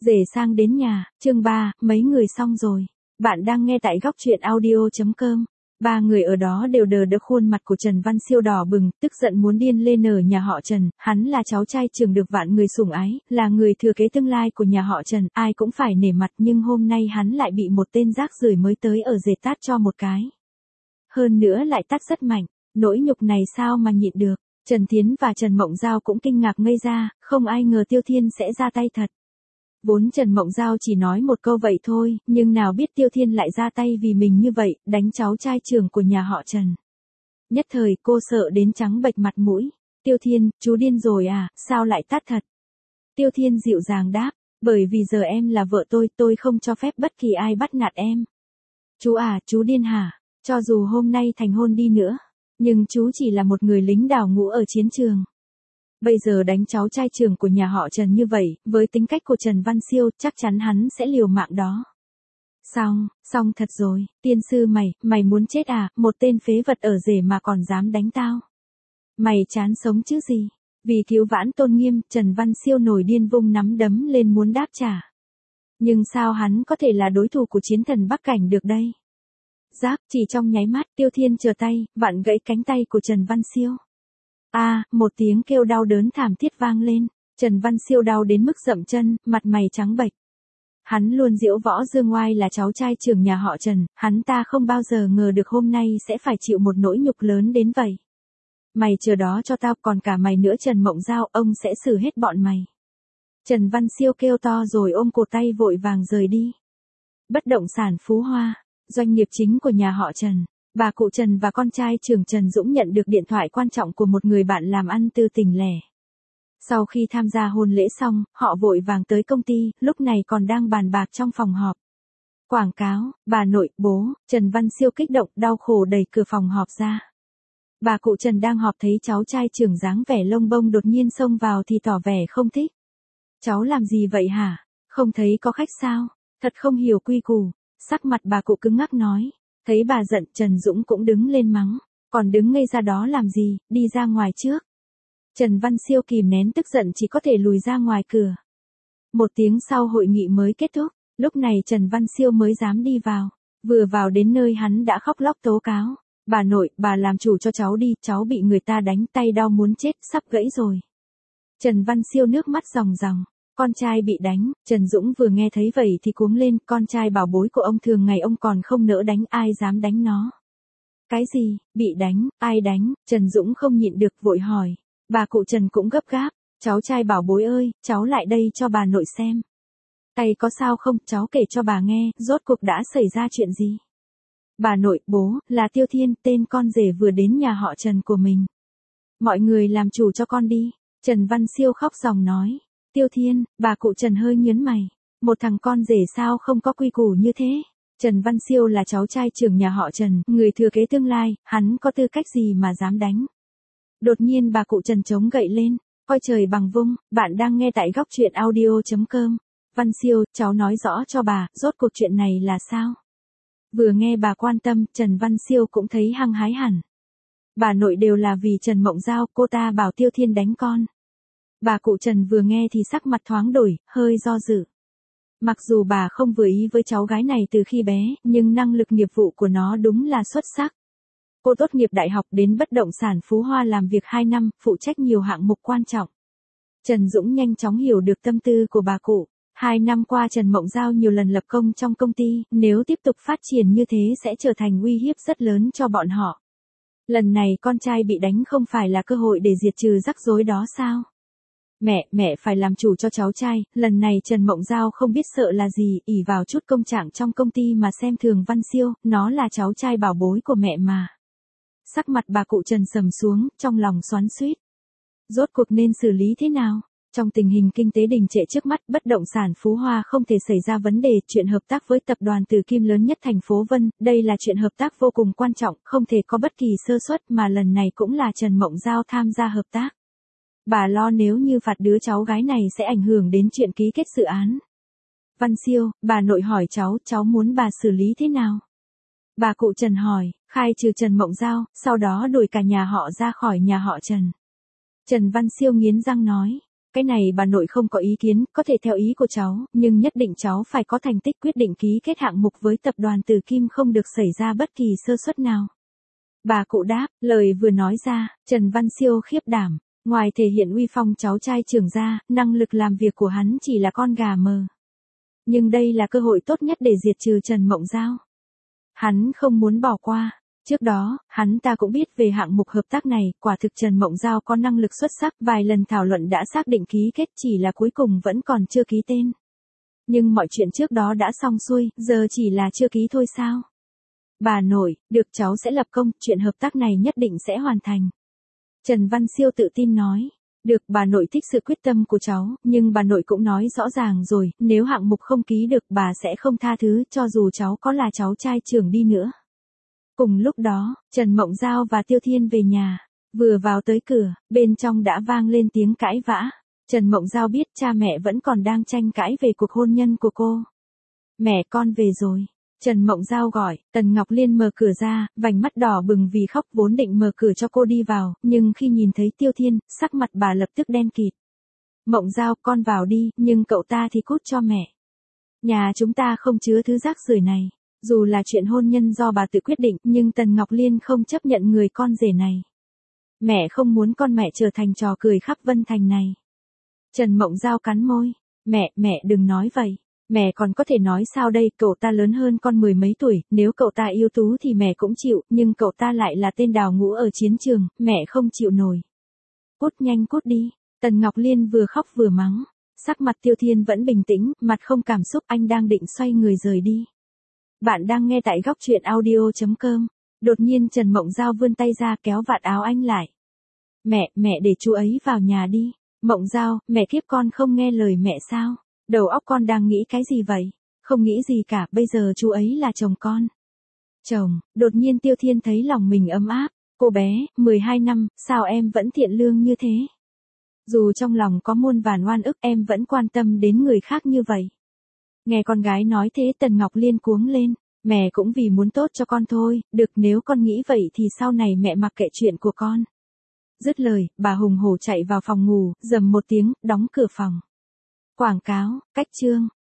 Rể sang đến nhà, chương 3, mấy người xong rồi. Bạn đang nghe tại góc truyện audio.com. Ba người ở đó đều đờ đẫn, khuôn mặt của Trần Văn Siêu đỏ bừng, tức giận muốn điên lên ở nhà họ Trần. Hắn là cháu trai trưởng được vạn người sủng ái, là người thừa kế tương lai của nhà họ Trần, ai cũng phải nể mặt, nhưng hôm nay hắn lại bị một tên rác rưởi mới tới ở rể tát cho một cái. Hơn nữa lại tát rất mạnh, nỗi nhục này sao mà nhịn được. Trần Thiến và Trần Mộng Giao cũng kinh ngạc ngây ra, không ai ngờ Tiêu Thiên sẽ ra tay thật. Vốn Trần Mộng Giao chỉ nói một câu vậy thôi, nhưng nào biết Tiêu Thiên lại ra tay vì mình như vậy, đánh cháu trai trưởng của nhà họ Trần. Nhất thời cô sợ đến trắng bệch mặt mũi. Tiêu Thiên, chú điên rồi à, sao lại tát thật? Tiêu Thiên dịu dàng đáp, bởi vì giờ em là vợ tôi không cho phép bất kỳ ai bắt nạt em. Chú à, chú điên hả? Cho dù hôm nay thành hôn đi nữa, nhưng chú chỉ là một người lính đào ngũ ở chiến trường. Bây giờ đánh cháu trai trưởng của nhà họ Trần như vậy, với tính cách của Trần Văn Siêu, chắc chắn hắn sẽ liều mạng đó. Xong thật rồi, tiên sư mày muốn chết à, một tên phế vật ở rể mà còn dám đánh tao. Mày chán sống chứ gì? Vì cứu vãn tôn nghiêm, Trần Văn Siêu nổi điên vung nắm đấm lên muốn đáp trả. Nhưng sao hắn có thể là đối thủ của chiến thần Bắc Cảnh được đây? Giáp, chỉ trong nháy mắt, Tiêu Thiên trở tay, vặn gãy cánh tay của Trần Văn Siêu. Một tiếng kêu đau đớn thảm thiết vang lên, Trần Văn Siêu đau đến mức dậm chân, mặt mày trắng bệch. Hắn luôn diễu võ dương oai là cháu trai trưởng nhà họ Trần, hắn ta không bao giờ ngờ được hôm nay sẽ phải chịu một nỗi nhục lớn đến vậy. Mày chờ đó cho tao, còn cả mày nữa Trần Mộng Giao, ông sẽ xử hết bọn mày. Trần Văn Siêu kêu to rồi ôm cổ tay vội vàng rời đi. Bất động sản Phú Hoa, doanh nghiệp chính của nhà họ Trần. Bà cụ Trần và con trai trưởng Trần Dũng nhận được điện thoại quan trọng của một người bạn làm ăn từ tỉnh lẻ. Sau khi tham gia hôn lễ xong, họ vội vàng tới công ty, lúc này còn đang bàn bạc trong phòng họp. Quảng cáo, bà nội, bố, Trần Văn Siêu kích động, đau khổ đẩy cửa phòng họp ra. Bà cụ Trần đang họp thấy cháu trai trưởng dáng vẻ lông bông đột nhiên xông vào thì tỏ vẻ không thích. Cháu làm gì vậy hả? Không thấy có khách sao? Thật không hiểu quy củ. Sắc mặt bà cụ cứng ngắc nói. Thấy bà giận, Trần Dũng cũng đứng lên mắng. Còn đứng ngây ra đó làm gì, đi ra ngoài trước. Trần Văn Siêu kìm nén tức giận chỉ có thể lùi ra ngoài cửa. Một tiếng sau hội nghị mới kết thúc, lúc này Trần Văn Siêu mới dám đi vào. Vừa vào đến nơi hắn đã khóc lóc tố cáo. Bà nội, bà làm chủ cho cháu đi, cháu bị người ta đánh, tay đau muốn chết, sắp gãy rồi. Trần Văn Siêu nước mắt ròng ròng. Con trai bị đánh, Trần Dũng vừa nghe thấy vậy thì cuống lên, con trai bảo bối của ông thường ngày ông còn không nỡ đánh, ai dám đánh nó. Cái gì, bị đánh, ai đánh, Trần Dũng không nhịn được vội hỏi. Bà cụ Trần cũng gấp gáp, cháu trai bảo bối ơi, cháu lại đây cho bà nội xem. Tay có sao không, cháu kể cho bà nghe, rốt cuộc đã xảy ra chuyện gì. Bà nội, bố, là Tiêu Thiên, tên con rể vừa đến nhà họ Trần của mình. Mọi người làm chủ cho con đi, Trần Văn Siêu khóc ròng nói. Tiêu Thiên, bà cụ Trần hơi nhớn mày. Một thằng con rể sao không có quy củ như thế? Trần Văn Siêu là cháu trai trưởng nhà họ Trần, người thừa kế tương lai, hắn có tư cách gì mà dám đánh? Đột nhiên bà cụ Trần chống gậy lên, coi trời bằng vung, bạn đang nghe tại góc truyện audio.com. Văn Siêu, cháu nói rõ cho bà, rốt cuộc chuyện này là sao? Vừa nghe bà quan tâm, Trần Văn Siêu cũng thấy hăng hái hẳn. Bà nội đều là vì Trần Mộng Giao, cô ta bảo Tiêu Thiên đánh con. Bà cụ Trần vừa nghe thì sắc mặt thoáng đổi, hơi do dự. Mặc dù bà không vừa ý với cháu gái này từ khi bé, nhưng năng lực nghiệp vụ của nó đúng là xuất sắc. Cô tốt nghiệp đại học đến bất động sản Phú Hoa làm việc 2 năm, phụ trách nhiều hạng mục quan trọng. Trần Dũng nhanh chóng hiểu được tâm tư của bà cụ. 2 năm qua Trần Mộng Giao nhiều lần lập công trong công ty, nếu tiếp tục phát triển như thế sẽ trở thành uy hiếp rất lớn cho bọn họ. Lần này con trai bị đánh không phải là cơ hội để diệt trừ rắc rối đó sao? Mẹ phải làm chủ cho cháu trai, lần này Trần Mộng Giao không biết sợ là gì, ỷ vào chút công trạng trong công ty mà xem thường Văn Siêu, nó là cháu trai bảo bối của mẹ mà. Sắc mặt bà cụ Trần sầm xuống, trong lòng xoắn xuýt. Rốt cuộc nên xử lý thế nào? Trong tình hình kinh tế đình trệ trước mắt, bất động sản Phú Hoa không thể xảy ra vấn đề, chuyện hợp tác với tập đoàn Tử Kim lớn nhất thành phố Vân, đây là chuyện hợp tác vô cùng quan trọng, không thể có bất kỳ sơ suất, mà lần này cũng là Trần Mộng Giao tham gia hợp tác. Bà lo nếu như phạt đứa cháu gái này sẽ ảnh hưởng đến chuyện ký kết dự án. Văn Siêu, bà nội hỏi cháu muốn bà xử lý thế nào? Bà cụ Trần hỏi, khai trừ Trần Mộng Giao, sau đó đuổi cả nhà họ ra khỏi nhà họ Trần. Trần Văn Siêu nghiến răng nói, Cái này bà nội không có ý kiến, có thể theo ý của cháu, nhưng nhất định cháu phải có thành tích, quyết định ký kết hạng mục với tập đoàn Từ Kim không được xảy ra bất kỳ sơ suất nào. Bà cụ đáp, lời vừa nói ra, Trần Văn Siêu khiếp đảm. Ngoài thể hiện uy phong cháu trai trưởng ra, năng lực làm việc của hắn chỉ là con gà mờ. Nhưng đây là cơ hội tốt nhất để diệt trừ Trần Mộng Giao. Hắn không muốn bỏ qua. Trước đó, hắn ta cũng biết về hạng mục hợp tác này, quả thực Trần Mộng Giao có năng lực xuất sắc, vài lần thảo luận đã xác định ký kết, chỉ là cuối cùng vẫn còn chưa ký tên. Nhưng mọi chuyện trước đó đã xong xuôi, giờ chỉ là chưa ký thôi sao? Bà nội, được, cháu sẽ lập công, chuyện hợp tác này nhất định sẽ hoàn thành. Trần Văn Siêu tự tin nói. Được, bà nội thích sự quyết tâm của cháu, nhưng bà nội cũng nói rõ ràng rồi, nếu hạng mục không ký được bà sẽ không tha thứ, cho dù cháu có là cháu trai trưởng đi nữa. Cùng lúc đó, Trần Mộng Giao và Tiêu Thiên về nhà. Vừa vào tới cửa, bên trong đã vang lên tiếng cãi vã. Trần Mộng Giao biết cha mẹ vẫn còn đang tranh cãi về cuộc hôn nhân của cô. Mẹ con về rồi. Trần Mộng Giao gọi, Tần Ngọc Liên mở cửa ra, vành mắt đỏ bừng vì khóc, vốn định mở cửa cho cô đi vào, nhưng khi nhìn thấy Tiêu Thiên, sắc mặt bà lập tức đen kịt. Mộng Giao, con vào đi, nhưng cậu ta thì cút cho mẹ. Nhà chúng ta không chứa thứ rác rưởi này. Dù là chuyện hôn nhân do bà tự quyết định, nhưng Tần Ngọc Liên không chấp nhận người con rể này. Mẹ không muốn con mẹ trở thành trò cười khắp Vân Thành này. Trần Mộng Giao cắn môi. Mẹ đừng nói vậy. Mẹ còn có thể nói sao đây, cậu ta lớn hơn con 10 mấy tuổi, nếu cậu ta ưu tú thì mẹ cũng chịu, nhưng cậu ta lại là tên đào ngũ ở chiến trường, mẹ không chịu nổi. Cút nhanh cút đi. Tần Ngọc Liên vừa khóc vừa mắng. Sắc mặt Tiêu Thiên vẫn bình tĩnh, mặt không cảm xúc, anh đang định xoay người rời đi. Bạn đang nghe tại góc truyện audio.com. Đột nhiên Trần Mộng Giao vươn tay ra kéo vạt áo anh lại. Mẹ để chú ấy vào nhà đi. Mộng Giao, mẹ kiếp con không nghe lời mẹ sao? Đầu óc con đang nghĩ cái gì vậy? Không nghĩ gì cả, bây giờ chú ấy là chồng con. Chồng, đột nhiên Tiêu Thiên thấy lòng mình ấm áp. Cô bé, 12 năm, sao em vẫn thiện lương như thế? Dù trong lòng có muôn vàn oan ức em vẫn quan tâm đến người khác như vậy. Nghe con gái nói thế Tần Ngọc Liên cuống lên. Mẹ cũng vì muốn tốt cho con thôi, được, nếu con nghĩ vậy thì sau này mẹ mặc kệ chuyện của con. Dứt lời, bà hùng hổ chạy vào phòng ngủ, rầm một tiếng, đóng cửa phòng. Quảng cáo, cách chương.